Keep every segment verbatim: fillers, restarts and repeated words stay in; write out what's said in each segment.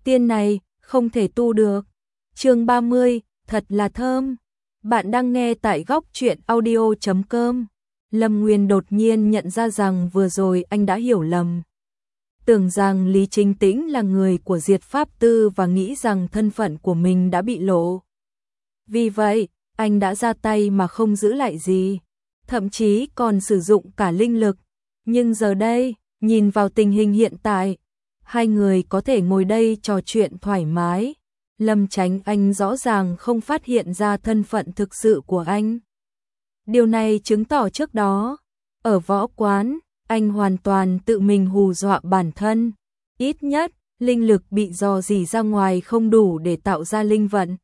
tiên này không thể tu được. Chương ba mươi, thật là thơm. Bạn đang nghe tại góc truyện audio chấm com. Lâm Nguyên đột nhiên nhận ra rằng vừa rồi anh đã hiểu lầm. Tưởng rằng Lý Chính Tĩnh là người của Diệt Pháp Tư và nghĩ rằng thân phận của mình đã bị lộ. Vì vậy, anh đã ra tay mà không giữ lại gì, thậm chí còn sử dụng cả linh lực. Nhưng giờ đây, nhìn vào tình hình hiện tại, hai người có thể ngồi đây trò chuyện thoải mái. Lâm Chánh Anh rõ ràng không phát hiện ra thân phận thực sự của anh. Điều này chứng tỏ trước đó, ở võ quán, anh hoàn toàn tự mình hù dọa bản thân. Ít nhất, linh lực bị dò dỉ ra ngoài không đủ để tạo ra linh vận.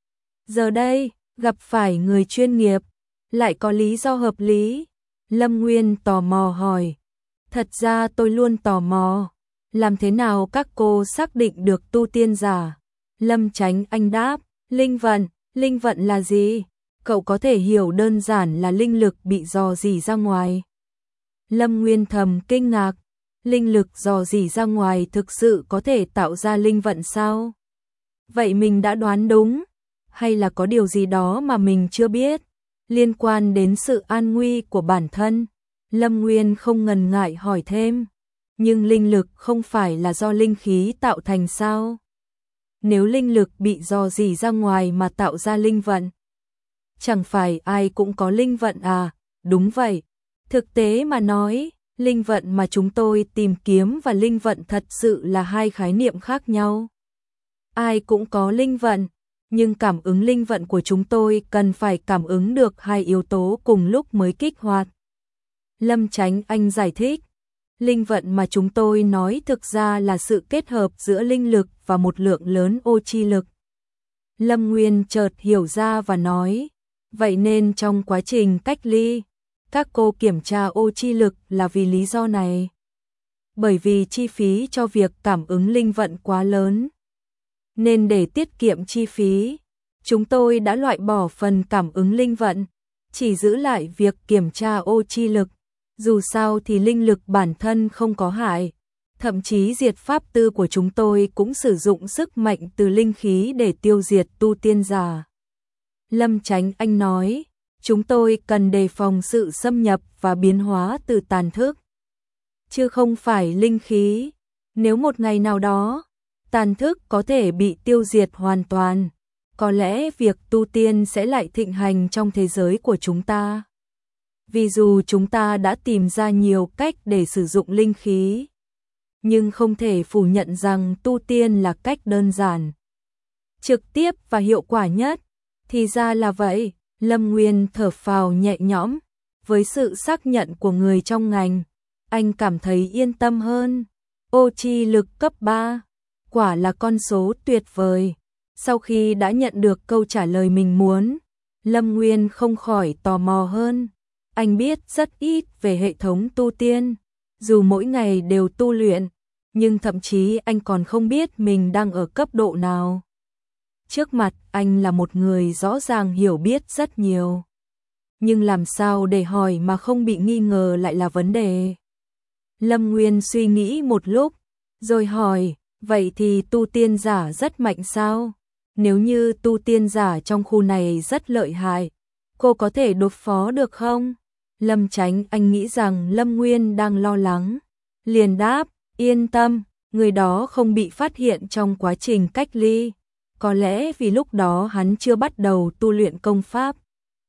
Giờ đây, gặp phải người chuyên nghiệp, lại có lý do hợp lý. Lâm Nguyên tò mò hỏi. Thật ra tôi luôn tò mò, làm thế nào các cô xác định được tu tiên giả? Lâm Chánh Anh đáp, linh vận, linh vận là gì? Cậu có thể hiểu đơn giản là linh lực bị dò dỉ ra ngoài. Lâm Nguyên thầm kinh ngạc, linh lực dò dỉ ra ngoài thực sự có thể tạo ra linh vận sao? Vậy mình đã đoán đúng, hay là có điều gì đó mà mình chưa biết, liên quan đến sự an nguy của bản thân? Lâm Nguyên không ngần ngại hỏi thêm, nhưng linh lực không phải là do linh khí tạo thành sao? Nếu linh lực bị dò dỉ ra ngoài mà tạo ra linh vận, chẳng phải ai cũng có linh vận à? Đúng vậy. Thực tế mà nói, linh vận mà chúng tôi tìm kiếm và linh vận thật sự là hai khái niệm khác nhau. Ai cũng có linh vận, nhưng cảm ứng linh vận của chúng tôi cần phải cảm ứng được hai yếu tố cùng lúc mới kích hoạt. Lâm Chánh Anh giải thích, linh vận mà chúng tôi nói thực ra là sự kết hợp giữa linh lực và một lượng lớn ô chi lực. Lâm Nguyên chợt hiểu ra và nói, vậy nên trong quá trình cách ly, các cô kiểm tra ô chi lực là vì lý do này. Bởi vì chi phí cho việc cảm ứng linh vận quá lớn. Nên để tiết kiệm chi phí, chúng tôi đã loại bỏ phần cảm ứng linh vận, chỉ giữ lại việc kiểm tra ô chi lực. Dù sao thì linh lực bản thân không có hại, thậm chí Diệt Pháp Tư của chúng tôi cũng sử dụng sức mạnh từ linh khí để tiêu diệt tu tiên giả. Lâm Chánh Anh nói, chúng tôi cần đề phòng sự xâm nhập và biến hóa từ tàn thức, chứ không phải linh khí. Nếu một ngày nào đó, tàn thức có thể bị tiêu diệt hoàn toàn, có lẽ việc tu tiên sẽ lại thịnh hành trong thế giới của chúng ta. Vì dù chúng ta đã tìm ra nhiều cách để sử dụng linh khí, nhưng không thể phủ nhận rằng tu tiên là cách đơn giản, trực tiếp và hiệu quả nhất. Thì ra là vậy, Lâm Nguyên thở phào nhẹ nhõm, với sự xác nhận của người trong ngành, anh cảm thấy yên tâm hơn. Ô chi lực cấp ba, quả là con số tuyệt vời. Sau khi đã nhận được câu trả lời mình muốn, Lâm Nguyên không khỏi tò mò hơn. Anh biết rất ít về hệ thống tu tiên, dù mỗi ngày đều tu luyện, nhưng thậm chí anh còn không biết mình đang ở cấp độ nào. Trước mặt anh là một người rõ ràng hiểu biết rất nhiều, nhưng làm sao để hỏi mà không bị nghi ngờ lại là vấn đề. Lâm Nguyên suy nghĩ một lúc, rồi hỏi, vậy thì tu tiên giả rất mạnh sao? Nếu như tu tiên giả trong khu này rất lợi hại, cô có thể đối phó được không? Lâm Chánh Anh nghĩ rằng Lâm Nguyên đang lo lắng, liền đáp, yên tâm, người đó không bị phát hiện trong quá trình cách ly. Có lẽ vì lúc đó hắn chưa bắt đầu tu luyện công pháp.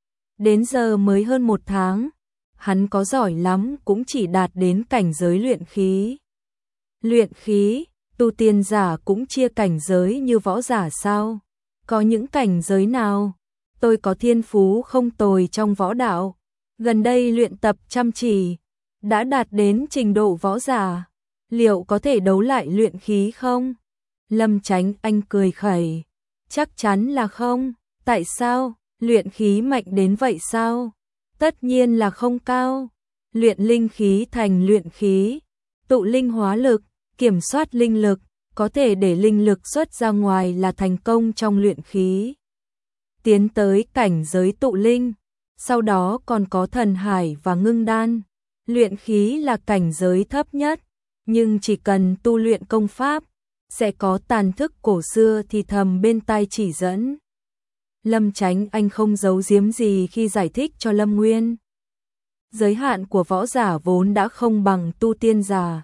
Đến giờ mới hơn một tháng, hắn có giỏi lắm cũng chỉ đạt đến cảnh giới luyện khí. Luyện khí, tu tiên giả cũng chia cảnh giới như võ giả sao? Có những cảnh giới nào? Tôi có thiên phú không tồi trong võ đạo, gần đây luyện tập chăm chỉ, đã đạt đến trình độ võ giả. Liệu có thể đấu lại luyện khí không? Lâm Chánh Anh cười khẩy, chắc chắn là không. Tại sao? Luyện khí mạnh đến vậy sao? Tất nhiên là không cao. Luyện linh khí thành luyện khí, tụ linh hóa lực, kiểm soát linh lực, có thể để linh lực xuất ra ngoài là thành công trong luyện khí. Tiến tới cảnh giới tụ linh, sau đó còn có thần hải và ngưng đan. Luyện khí là cảnh giới thấp nhất, nhưng chỉ cần tu luyện công pháp, sẽ có tàn thức cổ xưa thì thầm bên tai chỉ dẫn. Lâm Chánh Anh không giấu giếm gì khi giải thích cho Lâm Nguyên. Giới hạn của võ giả vốn đã không bằng tu tiên giả.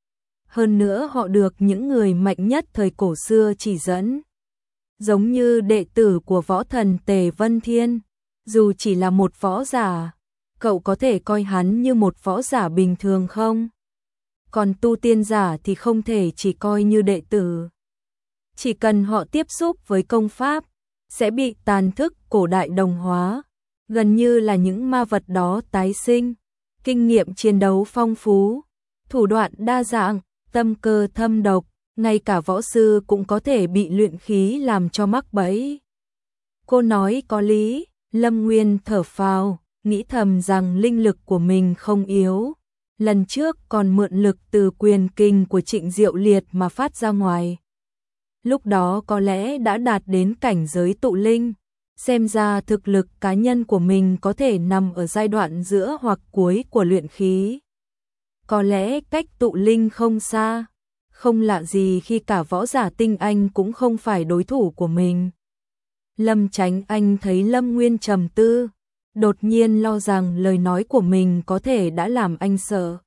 Hơn nữa họ được những người mạnh nhất thời cổ xưa chỉ dẫn. Giống như đệ tử của võ thần Tề Vân Thiên, dù chỉ là một võ giả, cậu có thể coi hắn như một võ giả bình thường không? Còn tu tiên giả thì không thể chỉ coi như đệ tử. Chỉ cần họ tiếp xúc với công pháp, sẽ bị tàn thức cổ đại đồng hóa, gần như là những ma vật đó tái sinh, kinh nghiệm chiến đấu phong phú, thủ đoạn đa dạng, tâm cơ thâm độc, ngay cả võ sư cũng có thể bị luyện khí làm cho mắc bẫy. Cô nói có lý, Lâm Nguyên thở phào, nghĩ thầm rằng linh lực của mình không yếu. Lần trước còn mượn lực từ quyền kinh của Trịnh Diệu Liệt mà phát ra ngoài. Lúc đó có lẽ đã đạt đến cảnh giới tụ linh, xem ra thực lực cá nhân của mình có thể nằm ở giai đoạn giữa hoặc cuối của luyện khí. Có lẽ cách tụ linh không xa, không lạ gì khi cả võ giả tinh anh cũng không phải đối thủ của mình. Lâm Chánh Anh thấy Lâm Nguyên trầm tư, đột nhiên lo rằng lời nói của mình có thể đã làm anh sợ.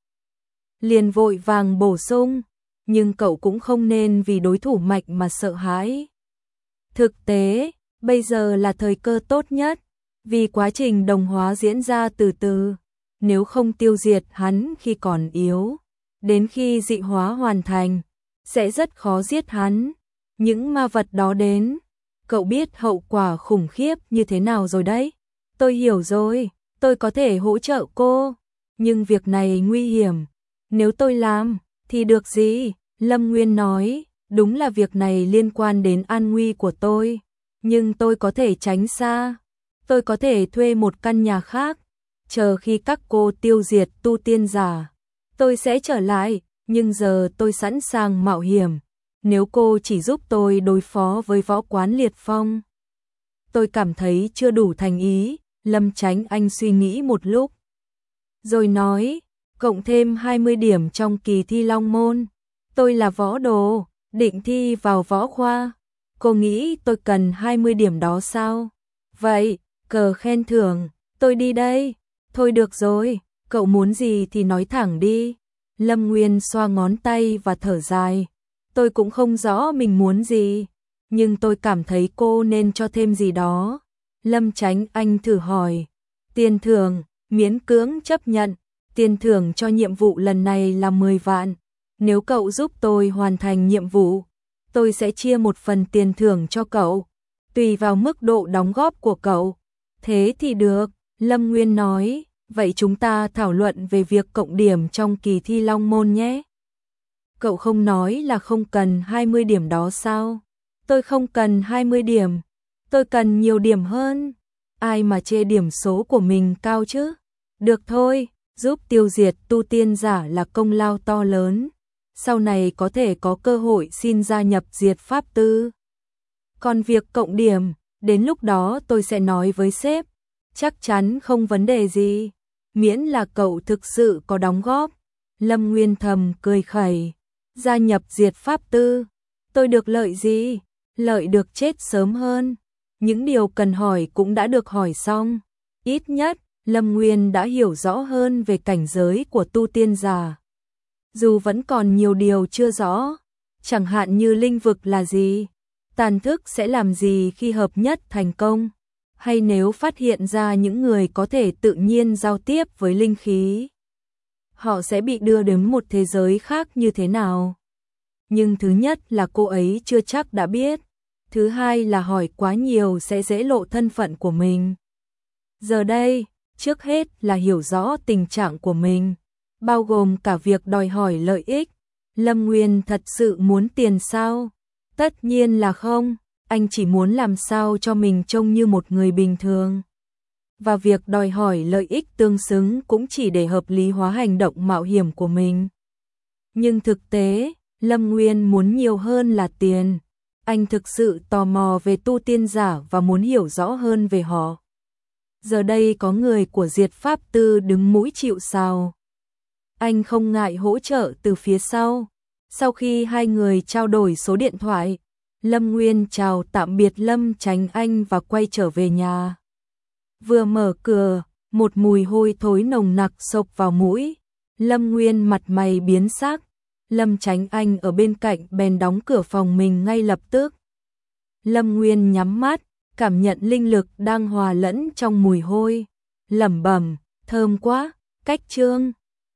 Liền vội vàng bổ sung, nhưng cậu cũng không nên vì đối thủ mạnh mà sợ hãi. Thực tế, bây giờ là thời cơ tốt nhất, vì quá trình đồng hóa diễn ra từ từ, nếu không tiêu diệt hắn khi còn yếu, đến khi dị hóa hoàn thành, sẽ rất khó giết hắn. Những ma vật đó đến, cậu biết hậu quả khủng khiếp như thế nào rồi đấy. Tôi hiểu rồi, tôi có thể hỗ trợ cô, nhưng việc này nguy hiểm. Nếu tôi làm, thì được gì? Lâm Nguyên nói, đúng là việc này liên quan đến an nguy của tôi, nhưng tôi có thể tránh xa. Tôi có thể thuê một căn nhà khác, chờ khi các cô tiêu diệt tu tiên giả, tôi sẽ trở lại, nhưng giờ tôi sẵn sàng mạo hiểm. Nếu cô chỉ giúp tôi đối phó với võ quán Liệt Phong, tôi cảm thấy chưa đủ thành ý. Lâm Chánh Anh suy nghĩ một lúc, rồi nói, cộng thêm hai mươi điểm trong kỳ thi Long Môn. Tôi là võ đồ, định thi vào võ khoa. Cô nghĩ tôi cần hai mươi điểm đó sao? Vậy, cờ khen thưởng, tôi đi đây. Thôi được rồi, cậu muốn gì thì nói thẳng đi. Lâm Nguyên xoa ngón tay và thở dài. Tôi cũng không rõ mình muốn gì, nhưng tôi cảm thấy cô nên cho thêm gì đó. Lâm Chánh Anh thử hỏi, tiền thưởng, miễn cưỡng chấp nhận, tiền thưởng cho nhiệm vụ lần này là mười vạn. Nếu cậu giúp tôi hoàn thành nhiệm vụ, tôi sẽ chia một phần tiền thưởng cho cậu, tùy vào mức độ đóng góp của cậu. Thế thì được, Lâm Nguyên nói, vậy chúng ta thảo luận về việc cộng điểm trong kỳ thi Long Môn nhé. Cậu không nói là không cần hai mươi điểm đó sao? Tôi không cần hai mươi điểm. Tôi cần nhiều điểm hơn. Ai mà chê điểm số của mình cao chứ? Được thôi, giúp tiêu diệt tu tiên giả là công lao to lớn. Sau này có thể có cơ hội xin gia nhập diệt pháp tư. Còn việc cộng điểm, đến lúc đó tôi sẽ nói với sếp. Chắc chắn không vấn đề gì. Miễn là cậu thực sự có đóng góp. Lâm Nguyên thầm cười khẩy. Gia nhập diệt pháp tư. Tôi được lợi gì? Lợi được chết sớm hơn. Những điều cần hỏi cũng đã được hỏi xong. Ít nhất, Lâm Nguyên đã hiểu rõ hơn về cảnh giới của tu tiên giả. Dù vẫn còn nhiều điều chưa rõ, chẳng hạn như linh vực là gì, tàn thức sẽ làm gì khi hợp nhất thành công, hay nếu phát hiện ra những người có thể tự nhiên giao tiếp với linh khí, họ sẽ bị đưa đến một thế giới khác như thế nào. Nhưng thứ nhất là cô ấy chưa chắc đã biết. Thứ hai là hỏi quá nhiều sẽ dễ lộ thân phận của mình. Giờ đây, trước hết là hiểu rõ tình trạng của mình, bao gồm cả việc đòi hỏi lợi ích. Lâm Nguyên thật sự muốn tiền sao? Tất nhiên là không, anh chỉ muốn làm sao cho mình trông như một người bình thường. Và việc đòi hỏi lợi ích tương xứng cũng chỉ để hợp lý hóa hành động mạo hiểm của mình. Nhưng thực tế, Lâm Nguyên muốn nhiều hơn là tiền. Anh thực sự tò mò về tu tiên giả và muốn hiểu rõ hơn về họ. Giờ đây có người của diệt pháp tư đứng mũi chịu sào. Anh không ngại hỗ trợ từ phía sau. Sau khi hai người trao đổi số điện thoại, Lâm Nguyên chào tạm biệt Lâm Chánh Anh và quay trở về nhà. Vừa mở cửa, một mùi hôi thối nồng nặc xộc vào mũi. Lâm Nguyên mặt mày biến sắc. Lâm Chánh Anh ở bên cạnh bèn đóng cửa phòng mình ngay lập tức. Lâm Nguyên nhắm mắt, cảm nhận linh lực đang hòa lẫn trong mùi hôi, lẩm bẩm, thơm quá, cách trương.